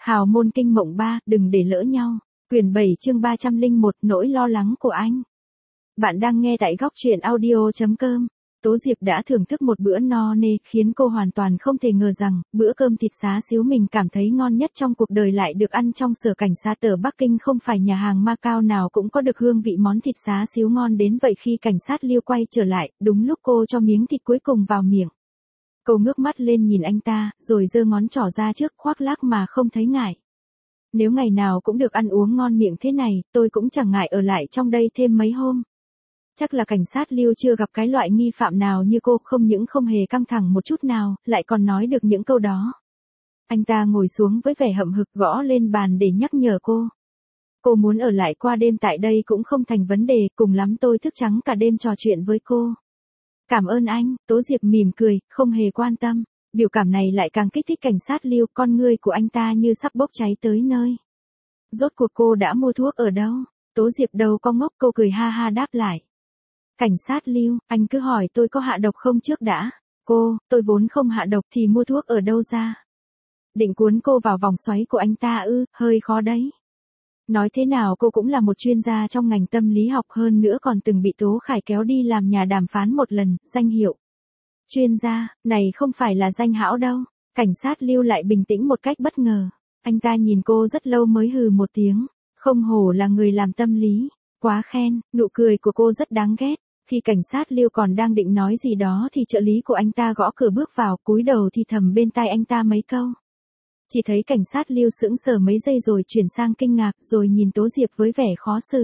Hào môn kinh mộng 3, đừng để lỡ nhau. Quyển 7 chương 301, nỗi lo lắng của anh. Bạn đang nghe tại góc truyện audio.com. Tố Diệp đã thưởng thức một bữa no nê, khiến cô hoàn toàn không thể ngờ rằng, bữa cơm thịt xá xíu mình cảm thấy ngon nhất trong cuộc đời lại được ăn trong sở cảnh sát ở Bắc Kinh. Không phải nhà hàng Macau nào cũng có được hương vị món thịt xá xíu ngon đến vậy. Khi cảnh sát Liêu quay trở lại, đúng lúc cô cho miếng thịt cuối cùng vào miệng. Cô ngước mắt lên nhìn anh ta, rồi giơ ngón trỏ ra trước, khoác lác mà không thấy ngại. Nếu ngày nào cũng được ăn uống ngon miệng thế này, tôi cũng chẳng ngại ở lại trong đây thêm mấy hôm. Chắc là cảnh sát Liêu chưa gặp cái loại nghi phạm nào như cô, không những không hề căng thẳng một chút nào, lại còn nói được những câu đó. Anh ta ngồi xuống với vẻ hậm hực, gõ lên bàn để nhắc nhở cô. Cô muốn ở lại qua đêm tại đây cũng không thành vấn đề, cùng lắm tôi thức trắng cả đêm trò chuyện với cô. Cảm ơn anh, Tố Diệp mỉm cười, không hề quan tâm. Biểu cảm này lại càng kích thích cảnh sát Liêu, con ngươi của anh ta như sắp bốc cháy tới nơi. Rốt cuộc cô đã mua thuốc ở đâu? Tố Diệp đâu có ngốc, cô cười ha ha đáp lại. Cảnh sát Liêu, anh cứ hỏi tôi có hạ độc không trước đã. Tôi vốn không hạ độc thì mua thuốc ở đâu ra? Định cuốn cô vào vòng xoáy của anh ta ư, hơi khó đấy. Nói thế nào cô cũng là một chuyên gia trong ngành tâm lý học, hơn nữa còn từng bị Tố Khải kéo đi làm nhà đàm phán một lần, danh hiệu. Chuyên gia, này không phải là danh hão đâu. Cảnh sát Liêu lại bình tĩnh một cách bất ngờ. Anh ta nhìn cô rất lâu mới hừ một tiếng. Không hổ là người làm tâm lý. Quá khen, nụ cười của cô rất đáng ghét. Khi cảnh sát Liêu còn đang định nói gì đó thì trợ lý của anh ta gõ cửa bước vào, cúi đầu thì thầm bên tai anh ta mấy câu. Chỉ thấy cảnh sát Liêu sững sờ mấy giây rồi chuyển sang kinh ngạc, rồi nhìn Tố Diệp với vẻ khó xử.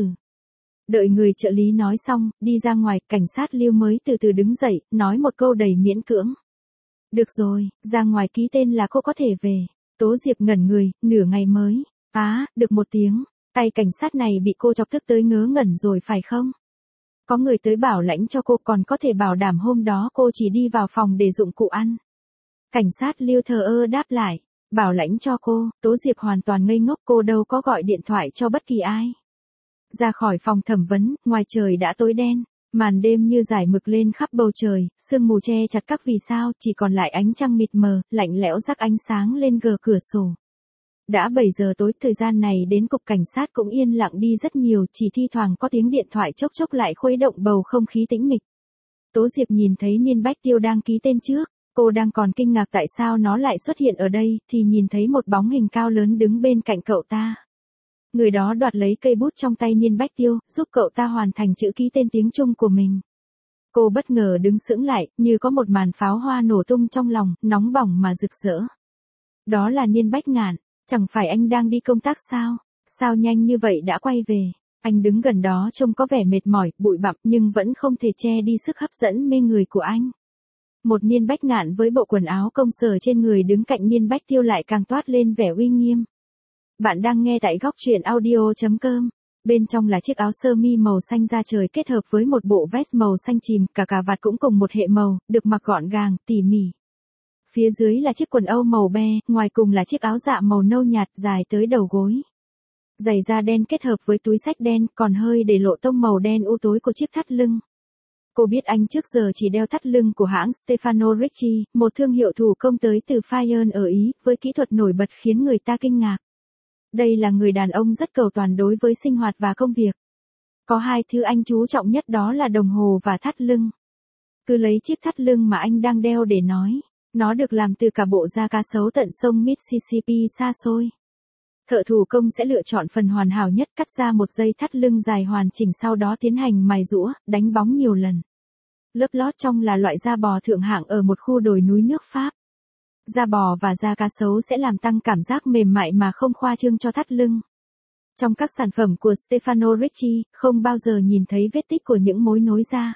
Đợi người trợ lý nói xong, đi ra ngoài, cảnh sát Liêu mới từ từ đứng dậy, nói một câu đầy miễn cưỡng. Được rồi, ra ngoài ký tên là cô có thể về. Tố Diệp ngẩn người, nửa ngày mới. Được một tiếng. Tay cảnh sát này bị cô chọc tức tới ngớ ngẩn rồi phải không? Có người tới bảo lãnh cho cô, còn có thể bảo đảm hôm đó cô chỉ đi vào phòng để dụng cụ ăn. Cảnh sát Liêu thờ ơ đáp lại. Bảo lãnh cho cô, Tố Diệp hoàn toàn ngây ngốc, cô đâu có gọi điện thoại cho bất kỳ ai. Ra khỏi phòng thẩm vấn, ngoài trời đã tối đen, màn đêm như dải mực lên khắp bầu trời, sương mù che chặt các vì sao, chỉ còn lại ánh trăng mịt mờ, lạnh lẽo rắc ánh sáng lên gờ cửa sổ. Đã 7 giờ tối, thời gian này đến cục cảnh sát cũng yên lặng đi rất nhiều, chỉ thi thoảng có tiếng điện thoại chốc chốc lại khuấy động bầu không khí tĩnh mịch. Tố Diệp nhìn thấy Niên Bách Tiêu đang ký tên trước, cô đang còn kinh ngạc tại sao nó lại xuất hiện ở đây, thì nhìn thấy một bóng hình cao lớn đứng bên cạnh cậu ta. Người đó đoạt lấy cây bút trong tay Niên Bách Tiêu, giúp cậu ta hoàn thành chữ ký tên tiếng Trung của mình. Cô bất ngờ đứng sững lại, như có một màn pháo hoa nổ tung trong lòng, nóng bỏng mà rực rỡ. Đó là Niên Bách Ngạn, chẳng phải anh đang đi công tác sao? Sao nhanh như vậy đã quay về? Anh đứng gần đó trông có vẻ mệt mỏi, bụi bặm nhưng vẫn không thể che đi sức hấp dẫn mê người của anh. Một Niên Bách Ngạn với bộ quần áo công sở trên người đứng cạnh Niên Bách Tiêu lại càng toát lên vẻ uy nghiêm. Bạn đang nghe tại góc truyện audio.com. Bên trong là chiếc áo sơ mi màu xanh da trời kết hợp với một bộ vest màu xanh chìm, cả cà vạt cũng cùng một hệ màu, được mặc gọn gàng, tỉ mỉ. Phía dưới là chiếc quần âu màu be, ngoài cùng là chiếc áo dạ màu nâu nhạt dài tới đầu gối. Giày da đen kết hợp với túi xách đen, còn hơi để lộ tông màu đen u tối của chiếc thắt lưng. Cô biết anh trước giờ chỉ đeo thắt lưng của hãng Stefano Ricci, một thương hiệu thủ công tới từ Fayenne ở Ý, với kỹ thuật nổi bật khiến người ta kinh ngạc. Đây là người đàn ông rất cầu toàn đối với sinh hoạt và công việc. Có hai thứ anh chú trọng nhất, đó là đồng hồ và thắt lưng. Cứ lấy chiếc thắt lưng mà anh đang đeo để nói. Nó được làm từ cả bộ da cá sấu tận sông Mississippi xa xôi. Thợ thủ công sẽ lựa chọn phần hoàn hảo nhất, cắt ra một dây thắt lưng dài hoàn chỉnh, sau đó tiến hành mài giũa, đánh bóng nhiều lần. Lớp lót trong là loại da bò thượng hạng ở một khu đồi núi nước Pháp. Da bò và da cá sấu sẽ làm tăng cảm giác mềm mại mà không khoa trương cho thắt lưng. Trong các sản phẩm của Stefano Ricci, không bao giờ nhìn thấy vết tích của những mối nối da.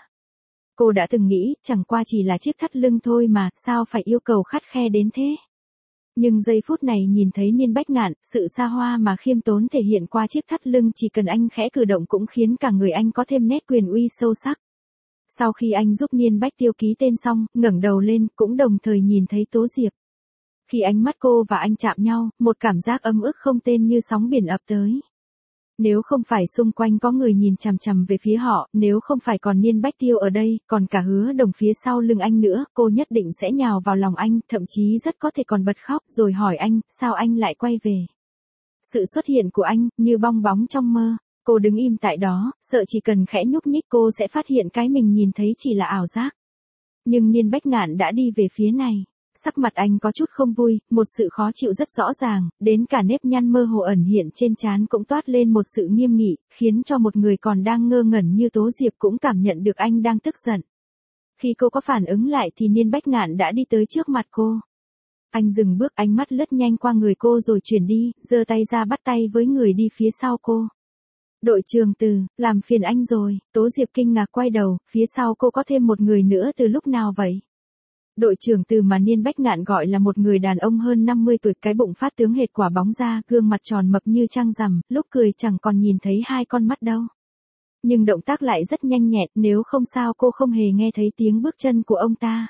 Cô đã từng nghĩ, chẳng qua chỉ là chiếc thắt lưng thôi mà, sao phải yêu cầu khắt khe đến thế? Nhưng giây phút này nhìn thấy Niên Bách Ngạn, sự xa hoa mà khiêm tốn thể hiện qua chiếc thắt lưng, chỉ cần anh khẽ cử động cũng khiến cả người anh có thêm nét quyền uy sâu sắc. Sau khi anh giúp Niên Bách Tiêu ký tên xong, ngẩng đầu lên, cũng đồng thời nhìn thấy Tố Diệp. Khi ánh mắt cô và anh chạm nhau, một cảm giác ấm ức không tên như sóng biển ập tới. Nếu không phải xung quanh có người nhìn chằm chằm về phía họ, nếu không phải còn Niên Bách Tiêu ở đây, còn cả Hứa Đồng phía sau lưng anh nữa, cô nhất định sẽ nhào vào lòng anh, thậm chí rất có thể còn bật khóc rồi hỏi anh, sao anh lại quay về. Sự xuất hiện của anh, như bong bóng trong mơ. Cô đứng im tại đó, sợ chỉ cần khẽ nhúc nhích cô sẽ phát hiện cái mình nhìn thấy chỉ là ảo giác. Nhưng Niên Bách Ngạn đã đi về phía này. Sắc mặt anh có chút không vui, một sự khó chịu rất rõ ràng, đến cả nếp nhăn mơ hồ ẩn hiện trên trán cũng toát lên một sự nghiêm nghị, khiến cho một người còn đang ngơ ngẩn như Tố Diệp cũng cảm nhận được anh đang tức giận. Khi cô có phản ứng lại thì Niên Bách Ngạn đã đi tới trước mặt cô. Anh dừng bước, ánh mắt lướt nhanh qua người cô rồi chuyển đi, giơ tay ra bắt tay với người đi phía sau cô. Đội trưởng Từ, làm phiền anh rồi. Tố Diệp kinh ngạc quay đầu, phía sau cô có thêm một người nữa từ lúc nào vậy? Đội trưởng Từ mà Niên Bách Ngạn gọi là một người đàn ông hơn 50 tuổi, cái bụng phát tướng hệt quả bóng da, gương mặt tròn mập như trăng rằm, lúc cười chẳng còn nhìn thấy hai con mắt đâu. Nhưng động tác lại rất nhanh nhẹn, nếu không sao cô không hề nghe thấy tiếng bước chân của ông ta.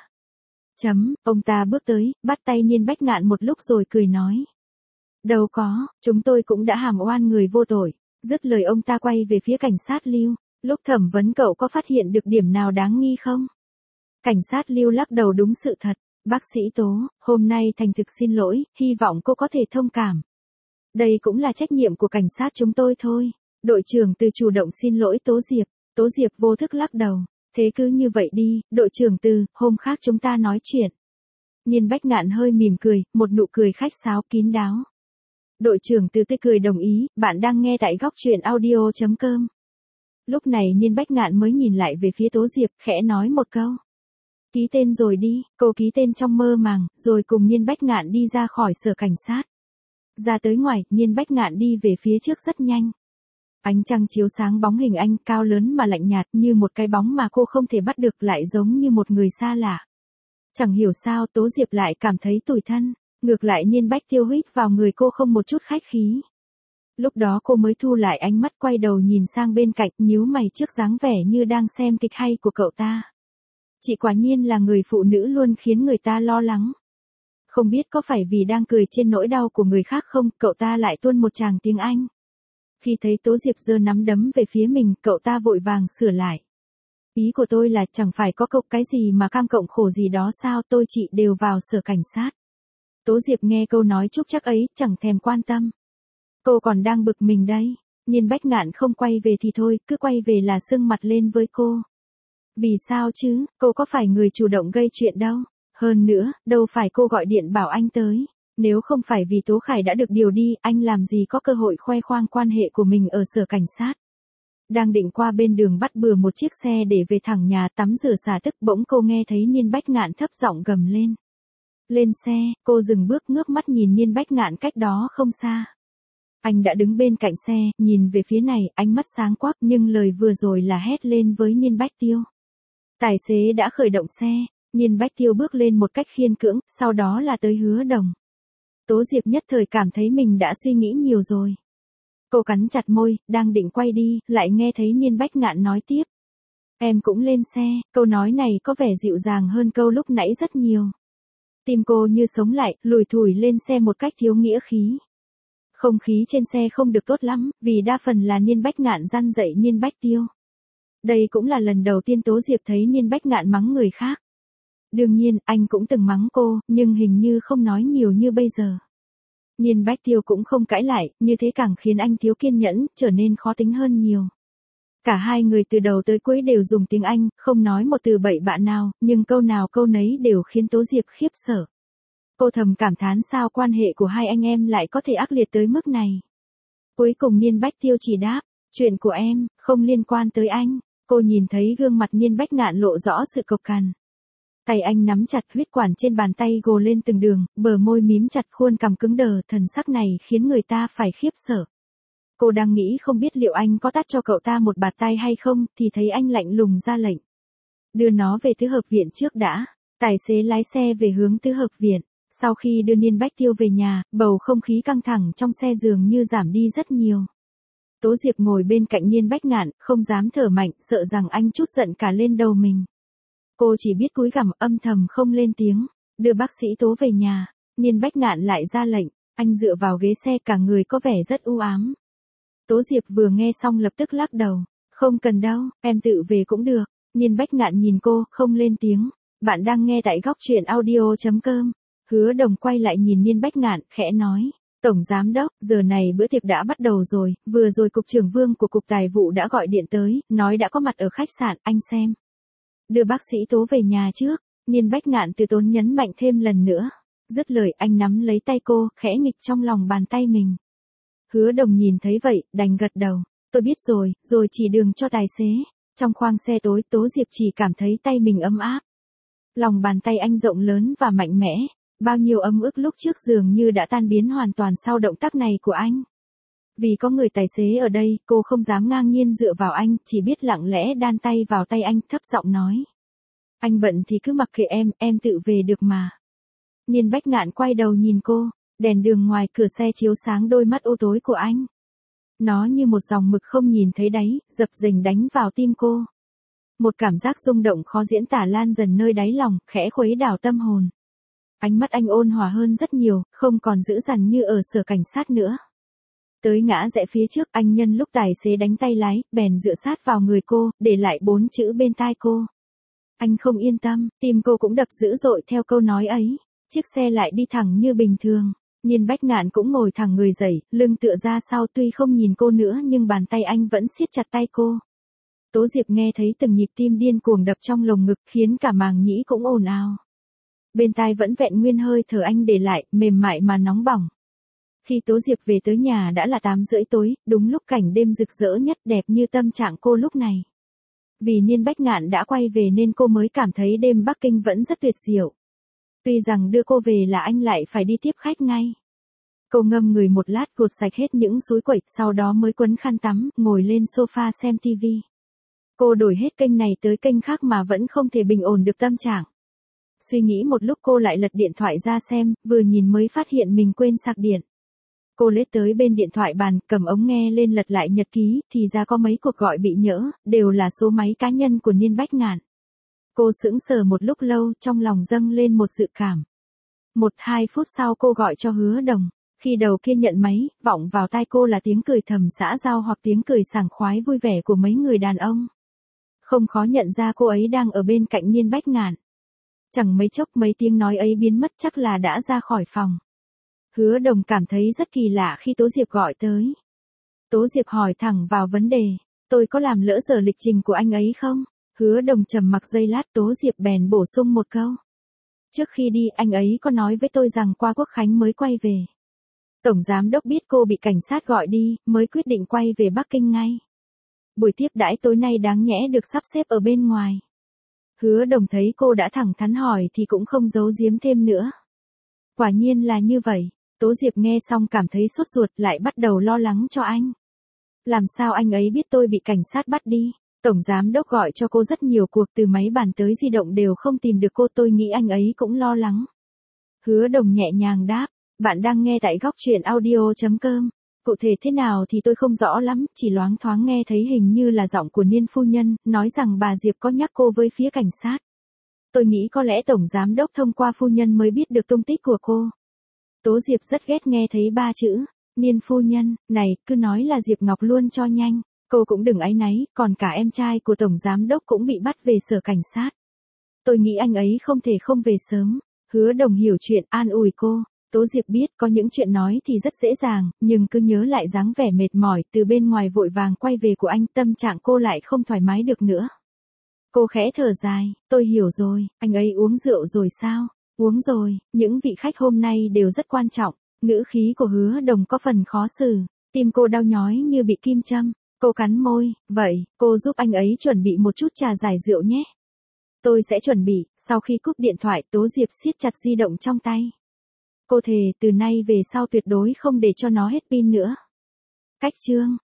Ông ta bước tới, bắt tay Niên Bách Ngạn một lúc rồi cười nói. Đâu có, chúng tôi cũng đã hàm oan người vô tội. Dứt lời ông ta quay về phía cảnh sát Lưu, lúc thẩm vấn cậu có phát hiện được điểm nào đáng nghi không? Cảnh sát Lưu lắc đầu, đúng sự thật. Bác sĩ Tố, hôm nay thành thực xin lỗi, hy vọng cô có thể thông cảm. Đây cũng là trách nhiệm của cảnh sát chúng tôi thôi. Đội trưởng Từ chủ động xin lỗi Tố Diệp. Tố Diệp vô thức lắc đầu. Thế cứ như vậy đi, đội trưởng Từ, hôm khác chúng ta nói chuyện. Niên Bách Ngạn hơi mỉm cười, một nụ cười khách sáo kín đáo. Đội trưởng Từ tươi cười đồng ý, bạn đang nghe tại góc truyện audio.com. Lúc này Niên Bách Ngạn mới nhìn lại về phía Tố Diệp, khẽ nói một câu. Ký tên rồi đi, cô ký tên trong mơ màng, rồi cùng Niên Bách Ngạn đi ra khỏi sở cảnh sát. Ra tới ngoài, Niên Bách Ngạn đi về phía trước rất nhanh. Ánh trăng chiếu sáng bóng hình anh, cao lớn mà lạnh nhạt, như một cái bóng mà cô không thể bắt được, lại giống như một người xa lạ. Chẳng hiểu sao Tố Diệp lại cảm thấy tủi thân, ngược lại Niên Bách Tiêu hít vào người cô không một chút khách khí. Lúc đó cô mới thu lại ánh mắt, quay đầu nhìn sang bên cạnh, nhíu mày trước dáng vẻ như đang xem kịch hay của cậu ta. Chị quả nhiên là người phụ nữ luôn khiến người ta lo lắng. Không biết có phải vì đang cười trên nỗi đau của người khác không, cậu ta lại tuôn một tràng tiếng Anh. Khi thấy Tố Diệp giơ nắm đấm về phía mình, cậu ta vội vàng sửa lại. Ý của tôi là chẳng phải có cậu cái gì mà cam cộng khổ gì đó sao, tôi chị đều vào sở cảnh sát. Tố Diệp nghe câu nói trúc chắc ấy, chẳng thèm quan tâm. Cô còn đang bực mình đấy. Niên Bách Ngạn không quay về thì thôi, cứ quay về là sưng mặt lên với cô. Vì sao chứ, cô có phải người chủ động gây chuyện đâu. Hơn nữa, đâu phải cô gọi điện bảo anh tới. Nếu không phải vì Tố Khải đã được điều đi, anh làm gì có cơ hội khoe khoang quan hệ của mình ở sở cảnh sát. Đang định qua bên đường bắt bừa một chiếc xe để về thẳng nhà tắm rửa xả tức, bỗng cô nghe thấy Niên Bách Ngạn thấp giọng gầm lên. Lên xe, cô dừng bước ngước mắt nhìn Niên Bách Ngạn cách đó không xa. Anh đã đứng bên cạnh xe, nhìn về phía này, ánh mắt sáng quắc, nhưng lời vừa rồi là hét lên với Niên Bách Tiêu. Tài xế đã khởi động xe, Niên Bách Tiêu bước lên một cách khiên cưỡng, sau đó là tới Hứa Đồng. Tố Diệp nhất thời cảm thấy mình đã suy nghĩ nhiều rồi. Cô cắn chặt môi, đang định quay đi, lại nghe thấy Niên Bách Ngạn nói tiếp. Em cũng lên xe, câu nói này có vẻ dịu dàng hơn câu lúc nãy rất nhiều. Tim cô như sống lại, lủi thủi lên xe một cách thiếu nghĩa khí. Không khí trên xe không được tốt lắm, vì đa phần là Niên Bách Ngạn răn dạy Niên Bách Tiêu. Đây cũng là lần đầu tiên Tố Diệp thấy Niên Bách Ngạn mắng người khác. Đương nhiên, anh cũng từng mắng cô, nhưng hình như không nói nhiều như bây giờ. Niên Bách Tiêu cũng không cãi lại, như thế càng khiến anh thiếu kiên nhẫn, trở nên khó tính hơn nhiều. Cả hai người từ đầu tới cuối đều dùng tiếng Anh, không nói một từ bậy bạ nào, nhưng câu nào câu nấy đều khiến Tố Diệp khiếp sợ. Cô thầm cảm thán sao quan hệ của hai anh em lại có thể ác liệt tới mức này. Cuối cùng Niên Bách Tiêu chỉ đáp, chuyện của em, không liên quan tới anh. Cô nhìn thấy gương mặt Niên Bách Ngạn lộ rõ sự cộc cằn. Tay anh nắm chặt huyết quản trên bàn tay gồ lên từng đường, bờ môi mím chặt, khuôn cằm cứng đờ, thần sắc này khiến người ta phải khiếp sợ. Cô đang nghĩ không biết liệu anh có tát cho cậu ta một bạt tay hay không, thì thấy anh lạnh lùng ra lệnh. Đưa nó về tứ hợp viện trước đã. Tài xế lái xe về hướng tứ hợp viện. Sau khi đưa Niên Bách Tiêu về nhà, bầu không khí căng thẳng trong xe dường như giảm đi rất nhiều. Tố Diệp ngồi bên cạnh Niên Bách Ngạn, không dám thở mạnh, sợ rằng anh trút giận cả lên đầu mình. Cô chỉ biết cúi gằm âm thầm không lên tiếng. Đưa bác sĩ Tố về nhà, Niên Bách Ngạn lại ra lệnh, anh dựa vào ghế xe, cả người có vẻ rất u ám. Tố Diệp vừa nghe xong lập tức lắc đầu. Không cần đâu, em tự về cũng được. Niên Bách Ngạn nhìn cô, không lên tiếng. Bạn đang nghe tại góc truyện audio.com. Hứa Đồng quay lại nhìn Niên Bách Ngạn, khẽ nói. Tổng Giám Đốc, giờ này bữa tiệc đã bắt đầu rồi, vừa rồi Cục trưởng Vương của Cục Tài vụ đã gọi điện tới, nói đã có mặt ở khách sạn, anh xem. Đưa bác sĩ Tố về nhà trước. Niên Bách Ngạn từ tốn nhấn mạnh thêm lần nữa. Dứt lời anh nắm lấy tay cô, khẽ nghịch trong lòng bàn tay mình. Hứa Đồng nhìn thấy vậy, đành gật đầu. Tôi biết rồi, rồi chỉ đường cho tài xế. Trong khoang xe tối, Tố Diệp chỉ cảm thấy tay mình ấm áp. Lòng bàn tay anh rộng lớn và mạnh mẽ. Bao nhiêu âm ức lúc trước dường như đã tan biến hoàn toàn sau động tác này của anh. Vì có người tài xế ở đây, cô không dám ngang nhiên dựa vào anh, chỉ biết lặng lẽ đan tay vào tay anh, thấp giọng nói. Anh bận thì cứ mặc kệ em tự về được mà. Niên Bách Ngạn quay đầu nhìn cô, đèn đường ngoài cửa xe chiếu sáng đôi mắt u tối của anh. Nó như một dòng mực không nhìn thấy đáy, dập dềnh đánh vào tim cô. Một cảm giác rung động khó diễn tả lan dần nơi đáy lòng, khẽ khuấy đảo tâm hồn. Ánh mắt anh ôn hòa hơn rất nhiều, không còn dữ dằn như ở sở cảnh sát nữa. Tới ngã rẽ phía trước, anh nhân lúc tài xế đánh tay lái, bèn dựa sát vào người cô, để lại 4 chữ bên tai cô. Anh không yên tâm, tim cô cũng đập dữ dội theo câu nói ấy. Chiếc xe lại đi thẳng như bình thường. Niên Bách Ngạn cũng ngồi thẳng người dậy, lưng tựa ra sau, tuy không nhìn cô nữa nhưng bàn tay anh vẫn siết chặt tay cô. Tố Diệp nghe thấy từng nhịp tim điên cuồng đập trong lồng ngực, khiến cả màng nhĩ cũng ồn ào. Bên tai vẫn vẹn nguyên hơi thở anh để lại, mềm mại mà nóng bỏng. Khi Tố Diệp về tới nhà đã là 8:30 tối, đúng lúc cảnh đêm rực rỡ nhất, đẹp như tâm trạng cô lúc này. Vì Niên Bách Ngạn đã quay về nên cô mới cảm thấy đêm Bắc Kinh vẫn rất tuyệt diệu. Tuy rằng đưa cô về là anh lại phải đi tiếp khách ngay. Cô ngâm người một lát, gột sạch hết những súi quẩy, sau đó mới quấn khăn tắm, ngồi lên sofa xem tivi. Cô đổi hết kênh này tới kênh khác mà vẫn không thể bình ổn được tâm trạng. Suy nghĩ một lúc cô lại lật điện thoại ra xem, vừa nhìn mới phát hiện mình quên sạc điện. Cô lết tới bên điện thoại bàn, cầm ống nghe lên lật lại nhật ký, thì ra có mấy cuộc gọi bị nhỡ, đều là số máy cá nhân của Niên Bách Ngạn. Cô sững sờ một lúc lâu, trong lòng dâng lên một dự cảm. 1-2 phút sau cô gọi cho Hứa Đồng. Khi đầu kia nhận máy, vọng vào tai cô là tiếng cười thầm xã giao hoặc tiếng cười sảng khoái vui vẻ của mấy người đàn ông. Không khó nhận ra cô ấy đang ở bên cạnh Niên Bách Ngạn. Chẳng mấy chốc mấy tiếng nói ấy biến mất, chắc là đã ra khỏi phòng. Hứa Đồng cảm thấy rất kỳ lạ khi Tố Diệp gọi tới. Tố Diệp hỏi thẳng vào vấn đề. Tôi có làm lỡ giờ lịch trình của anh ấy không? Hứa Đồng trầm mặc giây lát, Tố Diệp bèn bổ sung một câu. Trước khi đi, anh ấy có nói với tôi rằng qua Quốc Khánh mới quay về. Tổng Giám Đốc biết cô bị cảnh sát gọi đi, mới quyết định quay về Bắc Kinh ngay. Buổi tiếp đãi tối nay đáng nhẽ được sắp xếp ở bên ngoài. Hứa Đồng thấy cô đã thẳng thắn hỏi thì cũng không giấu giếm thêm nữa. Quả nhiên là như vậy. Tố Diệp nghe xong cảm thấy sốt ruột, lại bắt đầu lo lắng cho anh. Làm sao anh ấy biết tôi bị cảnh sát bắt đi? Tổng Giám Đốc gọi cho cô rất nhiều cuộc, từ máy bàn tới di động đều không tìm được cô, tôi nghĩ anh ấy cũng lo lắng. Hứa Đồng nhẹ nhàng đáp. Bạn đang nghe tại góc truyện audio.com. Cụ thể thế nào thì tôi không rõ lắm, chỉ loáng thoáng nghe thấy hình như là giọng của Niên phu nhân, nói rằng bà Diệp có nhắc cô với phía cảnh sát. Tôi nghĩ có lẽ Tổng Giám Đốc thông qua phu nhân mới biết được tung tích của cô. Tố Diệp rất ghét nghe thấy 3 chữ, Niên phu nhân, này, cứ nói là Diệp Ngọc luôn cho nhanh. Cô cũng đừng áy náy, còn cả em trai của Tổng Giám Đốc cũng bị bắt về sở cảnh sát. Tôi nghĩ anh ấy không thể không về sớm. Hứa Đồng hiểu chuyện, an ủi cô. Tố Diệp biết có những chuyện nói thì rất dễ dàng, nhưng cứ nhớ lại dáng vẻ mệt mỏi từ bên ngoài vội vàng quay về của anh, tâm trạng cô lại không thoải mái được nữa. Cô khẽ thở dài, tôi hiểu rồi, anh ấy uống rượu rồi sao? Uống rồi, những vị khách hôm nay đều rất quan trọng. Ngữ khí của Hứa Đồng có phần khó xử, tim cô đau nhói như bị kim châm. Cô cắn môi, vậy, cô giúp anh ấy chuẩn bị một chút trà giải rượu nhé. Tôi sẽ chuẩn bị. Sau khi cúp điện thoại, Tố Diệp siết chặt di động trong tay. Cô thề từ nay về sau tuyệt đối không để cho nó hết pin nữa. Cách chương